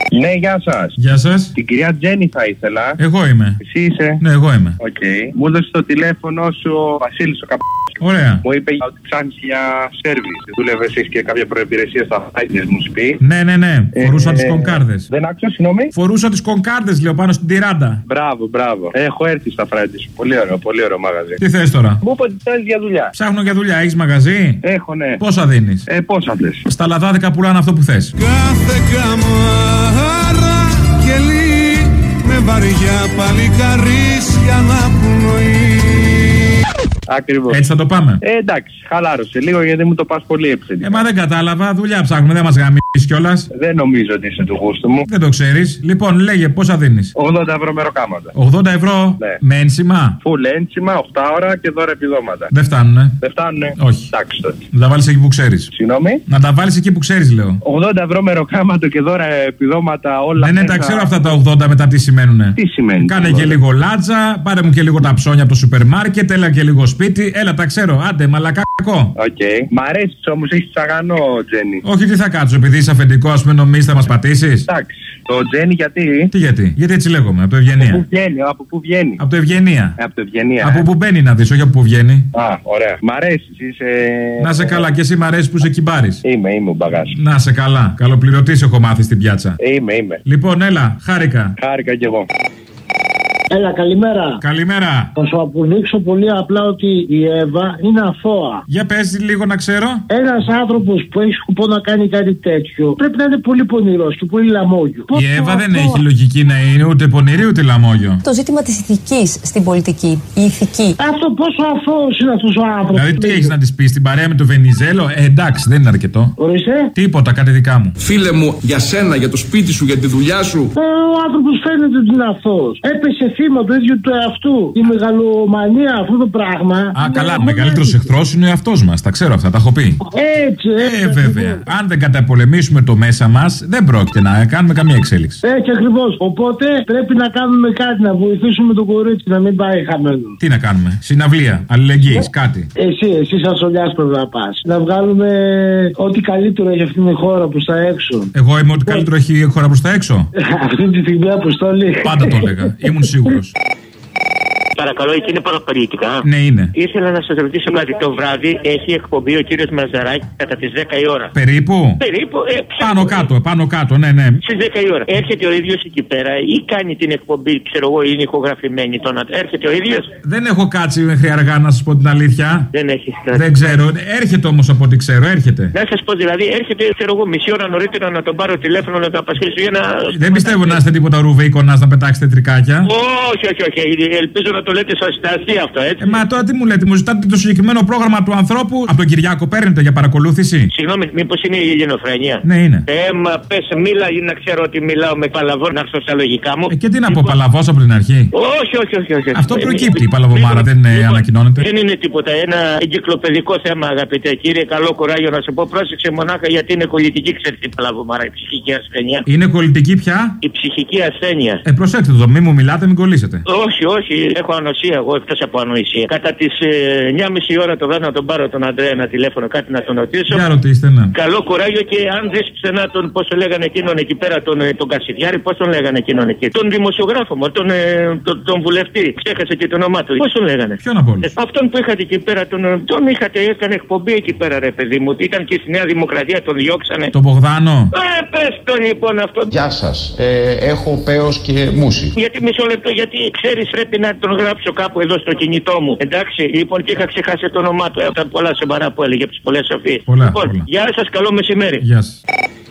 Ναι, γεια σας. Γεια σας. Την κυρία Τζέννη θα ήθελα. Εγώ είμαι. Εσύ είσαι? Ναι, εγώ είμαι. Οκ. Μου έδωσε το τηλέφωνο σου ο Βασίλης ο Ωραία. Μου είπε ότι ψάχνεις για σέρβις. Δούλευες εσύ και κάποια προϋπηρεσία στα φάιτες, μου πει. Ναι. Φορούσα τις κονκάρδες. Δεν άκουσα, συγγνώμη. Φορούσα τις κονκάρδες, λέω, πάνω στην τυράντα. Μπράβο. Έχω έρθει στα φράιτες. Πολύ ωραίο μαγαζί. Τι θες τώρα? Μου είπε ότι θέλεις για δουλειά. Ψάχνω για δουλειά. Έχεις μαγαζί? Έχω, ναι. Πόσα δίνεις? Πόσα θες? Στα λαδάδικα πουλάνε αυτό που θες. Κάθε καμάρα κελί με βαριά παλικαρίσια αναπνοή. Ακριβώς. Έτσι θα το πάμε. Εντάξει, χαλάρωσε λίγο γιατί μου το πας πολύ επιθετικά. Μα δεν κατάλαβα. Δουλειά ψάχνουμε. Δεν μας γαμίσεις κιόλας. Δεν νομίζω ότι είσαι του γούστου μου. Δεν το ξέρεις. Λοιπόν, λέγε πόσα δίνεις? 80 ευρώ μεροκάματα. 80 ευρώ Ναι. με ένσημα. Φουλ ένσημα, 8 ώρα και δώρα επιδόματα. Δεν φτάνουνε. Δεν φτάνουνε? Όχι. Εντάξει τότε. Να τα βάλεις εκεί που ξέρεις. Συγγνώμη. Να τα βάλεις εκεί που ξέρεις, λέω. 80 ευρώ μεροκάματο και δώρα επιδόματα όλα. Ναι, τα ξέρω αυτά τα 80 μετά τι σημαίνουνε. Τι σημαίνει? Κάνε και λίγο λάτζα, πάρε μου και λίγο τα ψώνια από το σούπερ μάρκετ, έλα και λίγο σπίτι, έλα τα ξέρω, άντε μαλακάκο. Οκ. Μ' αρέσει όμως, έχει τσαγανό, Τζέννη. Όχι, τι θα κάτσω, επειδή είσαι αφεντικό, ας πούμε, νομίζεις θα μας πατήσεις. Εντάξει. Το Τζέννη γιατί? Τι γιατί? Γιατί έτσι λέγομαι, από το Ευγενία. Από πού βγαίνει? Από το Ευγενία. Από το Ευγενία. Από πού μπαίνει να δεις, όχι από πού βγαίνει. Α, ωραία. Μ' αρέσει, είσαι. Να σε καλά, και εσύ μ' αρέσει που είσαι κυμπάρης. Είμαι ο μπαγάς. Να σε καλά. Καλοπληρωτής έχω μάθει στην πιάτσα. Είμαι. Λοιπόν, έλα, χάρηκα. Χάρηκα κι εγώ. Έλα, καλημέρα. Καλημέρα. Θα σου αποδείξω πολύ απλά ότι η Εύα είναι αθώα. Για πες λίγο να ξέρω. Ένας άνθρωπος που έχει σκοπό να κάνει κάτι τέτοιο πρέπει να είναι πολύ πονηρός και πολύ λαμόγιο. Η Εύα δεν έχει λογική να είναι ούτε πονηρή ούτε λαμόγιο. Το ζήτημα της ηθικής στην πολιτική, η ηθική. Αυτό πόσο αθώος είναι αυτός ο άνθρωπος. Δηλαδή, τι έχεις να της πεις, στην παρέα με το Βενιζέλο? Εντάξει, δεν είναι αρκετό. Ορίστε. Τίποτα, κάτι δικά μου. Φίλε μου, για σένα, για το σπίτι σου, για τη δουλειά σου. Ο άνθρωπος φαίνεται ότι είναι αθώος. Έπεσε θύμα του ίδιου του εαυτού. Η μεγαλομανία, αυτό το πράγμα. Α, καλά. Ο μεγαλύτερος εχθρός είναι ο εαυτός μας. Τα ξέρω αυτά, τα έχω πει. Έτσι. Βέβαια. Αν δεν καταπολεμήσουμε το μέσα μας, δεν πρόκειται να κάνουμε καμία εξέλιξη. Έτσι ακριβώς. Οπότε πρέπει να κάνουμε κάτι, να βοηθήσουμε το κορίτσι να μην πάει χαμένο. Τι να κάνουμε? Συναυλία, αλληλεγγύης, κάτι. Εσύ σαν Σολιάς πρέπει να πας. Να βγάλουμε ό,τι καλύτερο έχει αυτήν την χώρα προς τα έξω. Εγώ είμαι ό,τι καλύτερο έχει η χώρα προς τα έξω. Αυτή τη στιγμή, Αποστόλη. Πάντα το έλεγα. Ήμουν σίγουρος. Παρακαλώ, εκεί είναι παραπολιτικά. Ναι, είναι. Ήθελα να σας ρωτήσω κάτι. Το βράδυ έχει εκπομπή ο κύριος Μαζαράκη κατά τις 10 η ώρα. Περίπου. Πάνω κάτω, ναι. Στις 10 η ώρα. Έρχεται ο ίδιος εκεί πέρα ή κάνει την εκπομπή, ξέρω εγώ, είναι ηχογραφημένη. Έρχεται ο ίδιος. Δεν έχω κάτσει μέχρι αργά να σας πω την αλήθεια. Δεν έχεις κάτι. Δεν ξέρω. Έρχεται όμως από ό,τι ξέρω, έρχεται. Να σας πω δηλαδή, έρχεται, ξέρω εγώ, μισή ώρα νωρίτερα να τον πάρω τηλέφωνο να τον απασχολήσω για να. Δεν πιστεύω να είστε τίποτα ρουβίκονας να πετάξετε τρικάκια. Όχι. Ελπίζω να το λέτε στο αστείο αυτό, έτσι. Μα τώρα τι μου λέτε, μου ζητάτε το συγκεκριμένο πρόγραμμα του ανθρώπου. Από τον Κυριάκο παίρνετε για παρακολούθηση. Συγγνώμη, μήπως είναι η ελληνοφρένεια? Ναι, είναι. Μα πες, μίλα να ξέρω ότι μιλάω με παλαβό, να έρθω στα λογικά μου. Και τι να πω, παλαβός από την αρχή? Όχι. Αυτό προκύπτει, η παλαβομάρα δεν ανακοινώνεται. Δεν είναι τίποτα. Ένα εγκυκλοπαιδικό θέμα, αγαπητέ κύριε. Καλό κουράγιο να σου πω. Πρόσεξε μονάχα γιατί είναι κολλητική, ξέρετε, η παλαβομάρα, η ψυχική ασθένεια. Είναι κολλητική πια? Η ψυχική ασθένεια. Προσέξτε το, μη μου μιλάτε, μην κολλήσετε. Όχι, έχω ανοσία εγώ εκτός από ανοησία. Κατά τις 9:30 ώρα το βράδυ να τον πάρω τον Αντρέα ένα τηλέφωνο, κάτι να τον ρωτήσω. Για ρωτήστε, ναι. Καλό κουράγιο και αν δεις ξανά τον, πώς το λέγανε εκείνον εκεί πέρα, τον Κασιδιάρη, πώς τον λέγανε εκείνον εκεί. Τον δημοσιογράφο μου, τον βουλευτή. Ξέχασε και το όνομά του. Πώς τον λέγανε? Ποιον από όλους? Αυτόν που είχατε εκεί πέρα, τον είχατε, έκανε εκπομπή εκεί πέρα, ρε παιδί μου. Ήταν και στη Νέα Δημοκρατία, τον διώξανε. Τον Μπογδάνο. Πες τον λοιπόν αυτό. Γεια σας. Έχω πέος και μουσι. Γιατί μισό λεπτό, γιατί ξέρεις πρέπει να τον γράψω κάπου εδώ στο κινητό μου. Εντάξει, λοιπόν, και είχα ξεχάσει το όνομά του. Ήταν πολλά σοβαρά που έλεγε από τις πολλές σοφίες. Πολλά. Γεια σας, καλό μεσημέρι. Γεια σας.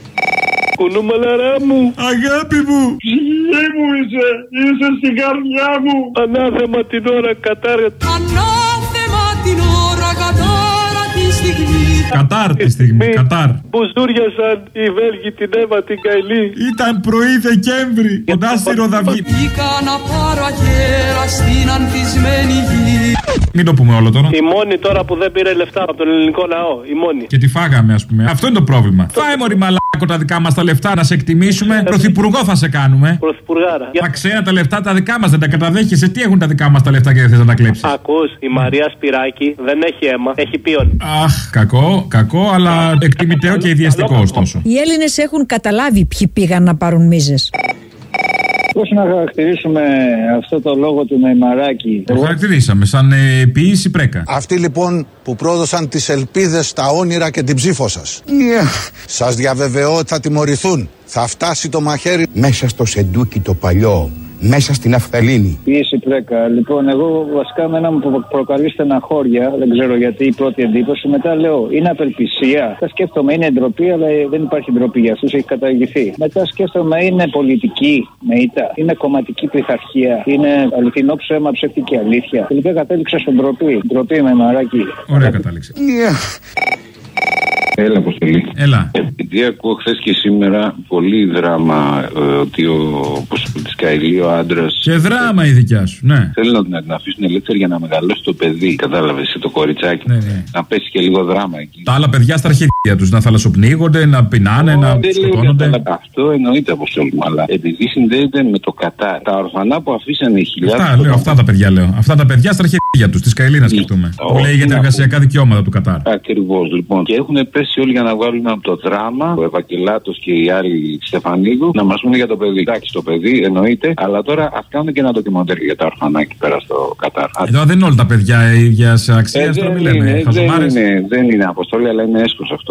Κουνούμαλαρά μου, αγάπη μου, ψυχή μου είσαι στην καρδιά μου. Ανάθεμα την ώρα κατάρα. Ανάθεμα την ώρα κατάρα τη στιγμή. Κατάρ τη στιγμή, κατάρ. Που ζούριασαν οι Βέλγοι την Εύα την Καηλή. Ήταν πρωί Δεκέμβρη, κοντά στη Ροδαυγή. Βγήκα να πάρω αγέρα στην ανθισμένη γη. Μην το πούμε όλο τώρα. Η μόνη τώρα που δεν πήρε λεφτά από τον ελληνικό λαό, η μόνη. Και τη φάγαμε, ας πούμε. Αυτό είναι το πρόβλημα. Φάε μωρή μαλάκο τα δικά μας τα λεφτά να σε εκτιμήσουμε. Πρωθυπουργό θα σε κάνουμε. Πρωθυπουργάρα. Τα ξένα τα λεφτά τα δικά μας δεν τα καταδέχεσαι. Τι έχουν τα δικά μας τα λεφτά και δεν θες να τα κλέψεις? Ακούς, η Μαρία Σπυράκη δεν έχει αίμα, έχει πίον. Αχ, κακό. Κακό, αλλά εκτιμητέο και ιδιαστικό ωστόσο. Οι Έλληνες έχουν καταλάβει ποιοι πήγαν να πάρουν μίζες. Πώς να χαρακτηρίσουμε αυτό το λόγο του Νεϊμαράκη? Το χαρακτηρίσαμε σαν ποιήση πρέκα. Αυτοί λοιπόν που πρόδωσαν τις ελπίδες, τα όνειρα και την ψήφο σας. Σας διαβεβαιώ ότι θα τιμωρηθούν. Θα φτάσει το μαχαίρι μέσα στο σεντούκι το παλιό, μέσα στην Αφθαλήνη. Πίεση πρέκα. Λοιπόν, εγώ βασικά με ένα μου προκαλεί στεναχώρια, δεν ξέρω γιατί, η πρώτη εντύπωση. Μετά λέω, είναι απελπισία. Θα σκέφτομαι, είναι ντροπή, αλλά δεν υπάρχει ντροπή για αυτούς, έχει καταργηθεί. Μετά σκέφτομαι, είναι πολιτική με ήττα, είναι κομματική πειθαρχία, είναι αληθινό ψέμα, ψεύτικη αλήθεια. Τελικά κατέληξα στον ντροπή. Ντροπή με Μαράκι. Ωραία κατάληξε. Έλα, Αποστολή. Έλα. Επειδή ακούω χθες και σήμερα πολύ δράμα ότι ο Καηλή, ο άντρας. Και δράμα η δικιά σου, ναι. Θέλουν να την αφήσουν ελεύθερη για να μεγαλώσει το παιδί. Κατάλαβες, το κοριτσάκι. Ναι, ναι. Να πέσει και λίγο δράμα εκεί. Τα άλλα παιδιά στα αρχίδια τους να θαλασσοπνίγονται, να πεινάνε, να σκοτώνονται. Αυτό εννοείται, Αποστολή μου, αλλά επειδή συνδέεται με το Κατάρ. Τα ορφανά που αφήσανε χιλιάδες. Αυτά τα παιδιά λέω. Αυτά τα παιδιά στα αρχίδια τους, της Καηλή να σκεφτούμε. Που λέει για τα εργασιακά δικαιώματα του Κατάρ. Ακριβώς λοιπόν. Και έχουν πέσει όλοι για να βγάλουν από το δράμα, ο Ευαγγελάτος και οι άλλοι Στεφανίδου, να μας πούνε για το παιδί. Εντάξει, το παιδί εννοείται, αλλά τώρα ας κάνουν και ένα ντοκιμαντέρ για τα ορφανά εκεί πέρα στο Κατάρ. Εδώ δεν είναι όλα τα παιδιά ίδια αξία, τώρα μιλάμε. Δεν είναι Αποστόλη, αλλά είναι έσχος αυτό.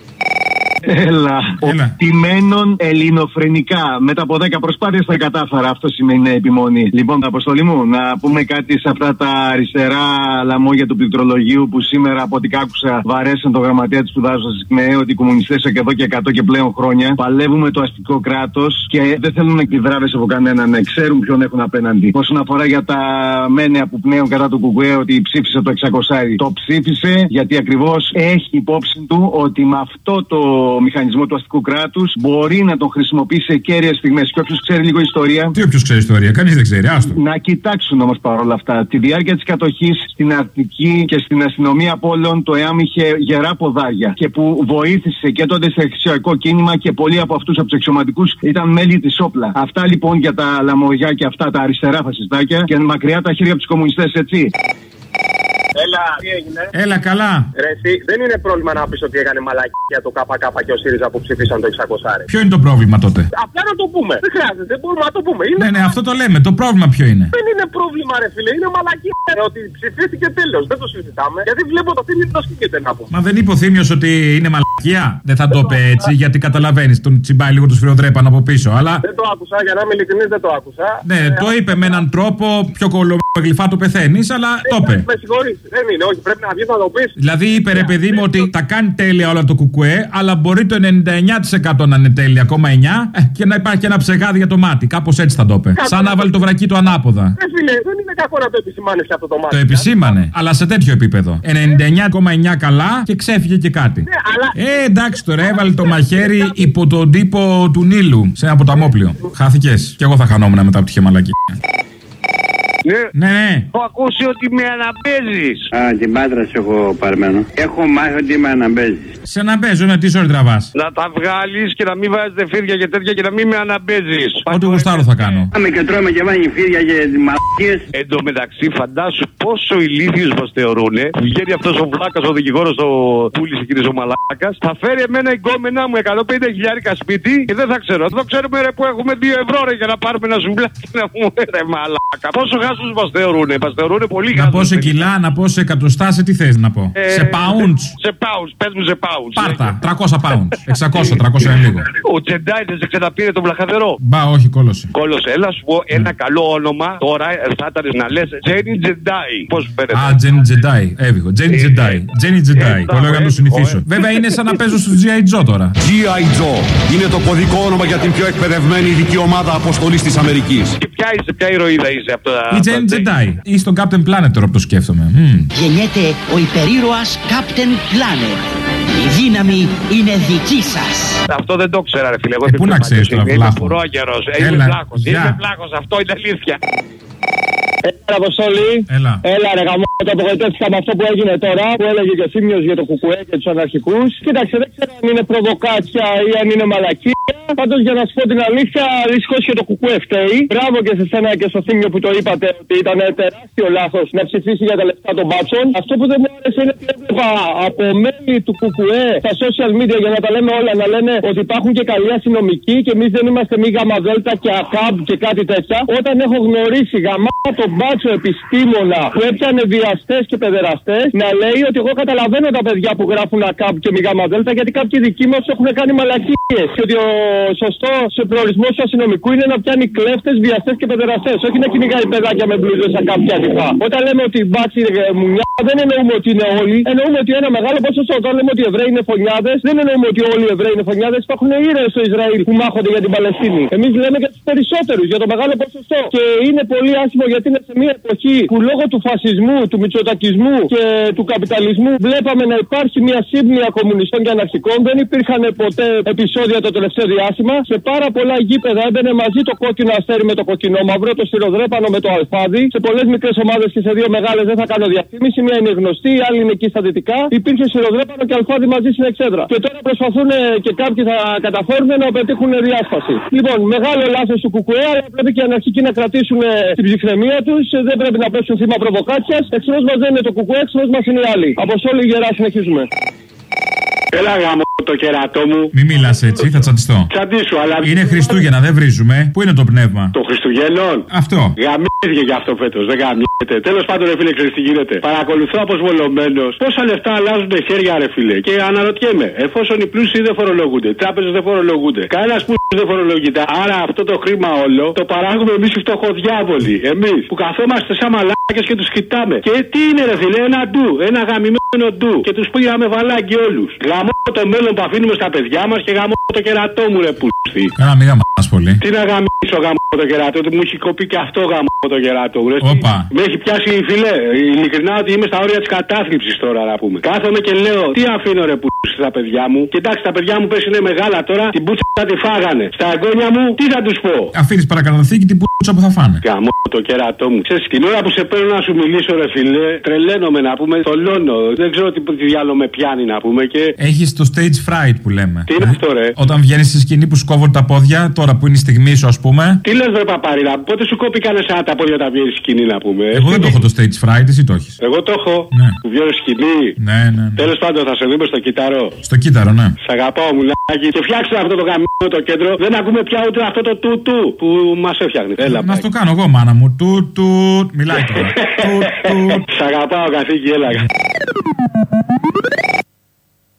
Έλα. Οπτημένων ελληνοφρενικά. Μετά από 10 προσπάθειες τα κατάφερα. Αυτό σημαίνει επιμονή. Λοιπόν, Αποστολή μου, να πούμε κάτι σε αυτά τα αριστερά λαμόγια του πληκτρολογίου που σήμερα, από ό,τι άκουσα, βαρέσαν το γραμματέα του σπουδάζοντα ΣΚΜΕ ότι οι κομμουνιστές και εδώ και 100 και πλέον χρόνια παλεύουμε το αστικό κράτος και δεν θέλουν εκδράβες από κανέναν, να ξέρουν ποιον έχουν απέναντι. Όσον αφορά για τα μένεα που πνέουν κατά του Κουκουέ ότι ψήφισε το 600, το ψήφισε γιατί ακριβώς έχει υπόψη του ότι με αυτό το μηχανισμό του αστικού κράτους μπορεί να τον χρησιμοποιήσει σε κέρυες στιγμές. Και όποιος ξέρει λίγο ιστορία. Τι όποιος ξέρει ιστορία, κανείς δεν ξέρει, άστο. Να κοιτάξουν όμως παρόλα αυτά τη διάρκεια της κατοχής στην Αττική και στην αστυνομία Απόλλων, το ΕΑΜ είχε γερά ποδάρια και που βοήθησε και το αντιστασιακό κίνημα και πολλοί από αυτούς από τους αξιωματικούς ήταν μέλη της όπλα. Αυτά λοιπόν για τα λαμογιά και αυτά τα αριστερά φασιστάκια και μακριά τα χέρια από τους κομμουνιστές, έτσι. Έλα, τι έγινε? Έλα, καλά. Ρε, εσύ, δεν είναι πρόβλημα να πεις ότι έκανε μαλακία το ΚΚ και ο ΣΥΡΙΖΑ που ψήφισαν το 600. Ποιο είναι το πρόβλημα τότε? Απλά να το πούμε. Δεν χρειάζεται, μπορούμε να το πούμε. Είναι... Ναι, αυτό το λέμε. Το πρόβλημα ποιο είναι? Δεν είναι πρόβλημα, ρε φίλε, είναι μαλακία. Ότι ψηφίστηκε τέλος. Δεν το συζητάμε. Γιατί βλέπω το Θήμιο το σκέφτεται να πούμε. Μα δεν είπε ο Θήμιος ότι είναι μαλακία? Δεν θα το είπε έτσι, γιατί καταλαβαίνεις, τον τσιμπάει λίγο του σφυροδρέπαν από πίσω. Αλλά... Δεν το άκουσα, για να είμαι ειλικρινής, δεν το άκουσα. Ναι, το είπε με έναν τρόπο πιο κολομαγλυφά το πεθαίνεις, αλλά το είπε. Με συγχωρείς, δεν είναι, όχι, πρέπει να βγεις να το πεις. Δηλαδή είπε ρε παιδί μου ότι τα κάνει τέλεια όλα το κουκουέ, αλλά μπορεί το 99% να είναι τέλεια, ακόμα 9, και να υπάρχει και ένα ψεγάδι για το μάτι. Κάπως έτσι θα το είπε. Σαν να βάλει το βρακί του ανάποδα. Φίλε, δεν είναι κακό να το επισημάνεις σε αυτό το μάτι. Το επισήμανε, αλλά σε τέτοιο επίπεδο. 99,9 καλά και ξέφυγε και κάτι. Ναι, αλλά... Εντάξει τώρα, έβαλε το μαχαίρι υπό τον τύπο του Νείλου σε ένα ποταμόπλιο. Χάθηκες. Κι εγώ θα χανόμουν μετά από τη χεμαλακή. Ναι. Έχω ακούσει ότι με αναμπέζεις. Α, την Πάτρα σου έχω παρμένο. Έχω μάθει ότι με αναμπέζεις. Σε αναμπέζω, ναι, τι ώρα τραβάς? Να τα βγάλεις και να μην βάζετε φίδια και τέτοια και να μην με αναμπέζεις. Ό,τι γουστάρω θα κάνω. Πάμε και τρώμε και βάνει φίδια και μαλακίες. Εν τω μεταξύ, φαντάσου πόσο ηλίθιους μας θεωρούνε. Βγαίνει αυτός ο βλάκας, ο δικηγόρος, ο πούλης εκείνης ο μαλάκας. Θα φέρει εμένα εγκόμενά μου 150.000 σπίτι και δεν θα ξέρω. Δεν ξέρουμε ρε που έχουμε 2 ευρώ ρε, για να πάρουμε ένα ζουμπλάκι να μου ρε μαλάκα. Πόσο γάσους μας θεωρούνε? Μας θεωρούνε πολύ γάσους. Να πω σε κιλά, να πω σε εκατοστά, σε τι θες να πω? Σε pounds. Σε pounds, πες μου σε pounds. Πάρτα, 300 pounds. 600, 300 είναι λίγο. Ο Τζεντάι δεν σε ξαναπήρε τον βλαχαδερό? Μπα, όχι, κόλωσε. Κόλωσε, έλα σου πω ένα καλό όνομα. Τώρα θα ήταν να λες Τζένι Τζεντάι. Πώς φέρετε? Α, Τζένι Τζεντάι. Έβγω. Τζένι Τζεντάι. Τζένι Τζεντάι. Το λέω για να το συνηθίσω. Βέβαια είναι σαν να παίζω στο G.I. Joe τώρα. G.I. Joe είναι το κωδικό όνομα για την πιο εκπαιδευμένη ειδική ομάδα αποστολής της Αμερικής. Και ποια ηρωίδα είσαι από τα. Η Τζένι Τζεντάι. Ή στον Captain Planet τώρα που το σκέφτομαι. Γεννιέται ο υπερήρωας Captain Planet. Η δύναμη είναι δική σας. Αυτό δεν το ξέρα, ρε φίλε. Πού να ξέρεις τώρα, βλάχο? Είμαι βλάχος. Είμαι βλάχος. Αυτό είναι αλήθεια. Αποστόλη. Έλα ρε γαμώ, το απογοητεύτηκα με αυτό που έγινε τώρα, που έλεγε και ο Θήμιος για το Κουκουέ και τους αναρχικούς. Κοίταξε, δεν ξέρω αν είναι προβοκάτσια ή αν είναι μαλακία. Πάντως για να σου πω την αλήθεια, δυστυχώς και το Κουκουέ φταίει. Μπράβο και σε σένα και στο Θήμιο που το είπατε ότι ήταν τεράστιο λάθος να ψηφίσει για τα λεφτά των μπάτσων. Αυτό που δεν μου άρεσε είναι ότι έβλεπα από μέλη του Κουκουέ στα social media, για να τα λέμε όλα, να λένε ότι υπάρχουν και καλοί αστυνομικοί και εμείς δεν είμαστε μη γαμαδέλτα και ΑΚΑΜ και κάτι τέτοια. Όταν έχω γνωρίσει τον μπάτσο επιστήμονα που έπιανε βιαστές και παιδεραστές, να λέει ότι εγώ καταλαβαίνω τα παιδιά που γράφουν ΑΚΑΜ και μη γαμαδέλτα, γιατί κάποιοι δικοί μας έχουν κάνει μαλακίες. Και ότι ο σωστός προορισμός του αστυνομικού είναι να πιάνει κλέφτες, βιαστές και παιδεραστές, όχι να κυνηγάει παιδάκια με μπλούζες ΑΚΑΜ και αντιφά. Όταν λέμε ότι οι μπάτσοι μουνιά, δεν εννοούμε ότι είναι όλοι, εννοούμε ότι ένα μεγάλο ποσοστό. Όταν λέμε ότι οι Εβραίοι είναι φωνιάδες, δεν εννοούμε ότι όλοι οι Εβραίοι είναι φωνιάδες. Υπάρχουν ήρωες στο Ισραήλ που μάχονται για την Παλαιστίνη. Εμείς λέμε για τους περισσότερους, για το μεγάλο ποσοστό. Και είναι πολύ άσχημο γιατί είναι σε μια εποχή που λόγω του φασισμού, του μητσοτακισμού και του καπιταλισμού βλέπαμε να υπάρχει μια σύμπνοια κομμουνιστών και αναρχικών. Δεν υπήρχαν ποτέ επεισόδια το τελευταίο διάστημα. Σε πάρα πολλά γήπεδα έμπαινε μαζί το κόκκινο αστέρι με το κοκκινό μαύρο, το σιροδρέπανο με το αλφάδι. Σε πολλές μικρές ομάδες και σε δύο μεγάλες δεν θα κάνω διαφήμιση. Μία είναι γνωστή, η άλλη είναι εκεί στα δυτικά. Υπήρχε σιροδρέπανο και αλφάδι μαζί στην εξέδρα. Και τώρα προσπαθούν και κάποιοι θα καταφέρουν να πετύχουν διάσπαση. Λοιπόν, μεγάλο λάθος του Κουκουέ, αλλά πρέπει και οι αναρχικοί να κρατήσουν την ψυχραιμία τους. Δεν πρέπει να πέσουν θύμα προβοκάτσιας. Εχθρός μας δεν είναι το Κουκουέ, εχθρός μας είναι οι άλλοι. Αποστόλη Γερά, συνεχίζουμε. Έλα γάμο το κεράτό μου. Μη μιλάς έτσι, θα τσαντιστώ. Τσαντίσου, αλλά. Είναι Χριστούγεννα, δεν βρίζουμε. Πού είναι το πνεύμα? Το Χριστουγέννων. Αυτό. Γαμήθηκε γι' αυτό φέτος, δεν γαμιέται. Τέλος πάντων, ρε φίλε, ξέρεις τι γίνεται. Παρακολουθώ αποσβολωμένος πόσα λεφτά αλλάζουν χέρια, ρε φίλε. Και αναρωτιέμαι, εφόσον οι πλούσιοι δεν φορολογούνται, οι τράπεζες δεν φορολογούνται, κανένας που δεν φορολογείται. Άρα αυτό το χρήμα όλο το παράγουμε εμείς οι φτωχοδιάβολοι. Εμείς που καθόμαστε σαν μαλάκες και τους κοιτάμε. Και τι είναι, ρε φίλε, ένα ντου, ένα γαμημένο ντου. Και τους πήγαμε βαλάκι όλους. Γαμώ το μέλλον που αφήνουμε στα παιδιά μας και γαμώ το κερατό μου, ρε πούστη. Καλά, μη γαμάς πολύ. Τι να γαμίσω γαμώ το κερατό, ότι μου έχει κοπεί και αυτό γαμώ το κερατό. Όπα. Με έχει πιάσει, φίλε, ειλικρινά ότι είμαι στα όρια της κατάθλιψης τώρα να πούμε. Κάθομαι και λέω, τι αφήνω ρε πούστη στα παιδιά μου. Κοιτάξτε, τα παιδιά μου πες είναι μεγάλα τώρα, την πούτσα θα τη φάγανε. Στα εγγόνια μου, τι θα τους πω. Αφήνεις παρακαταθήκη την πούτσα που θα φάνε. Γαμώ το κερατό μου. Ξέρεις, την ώρα που σε παίρνω να σου μιλήσω, ρε φίλε, τρελαίνομαι να πούμε, θολώνω. Δεν ξέρω τι διάλογο με πιάνει να πούμε και. Έχεις το stage fright που λέμε. Τι είναι αυτό, ρε? Όταν βγαίνεις στη σκηνή που σου κόβουν τα πόδια, τώρα που είναι η στιγμή σου, ας πούμε. Τι λες, ρε παπάριλα, πότε σου κόπηκαν εσένα τα πόδια τα βγαίνει σκηνή να πούμε. Εγώ δεν το έχω το stage fright, εσύ το έχεις. Εγώ το έχω. Ναι. Που βγαίνω σκηνή. Ναι. Τέλος πάντων, θα σε δούμε στο κυταρό. Στο κύτταρο, ναι. Σ' αγαπάω, μουλάκι. Και φτιάξτε αυτό το γαμμένο το κέντρο. Δεν ακούμε πια ούτε αυτό το τούτου που μας έφτιαχνε. Έλα, να το κάνω εγώ, μάνα μου. Τούτου. Μιλάει τώρα. Σ' αγαπάω, καθήκη, έλα.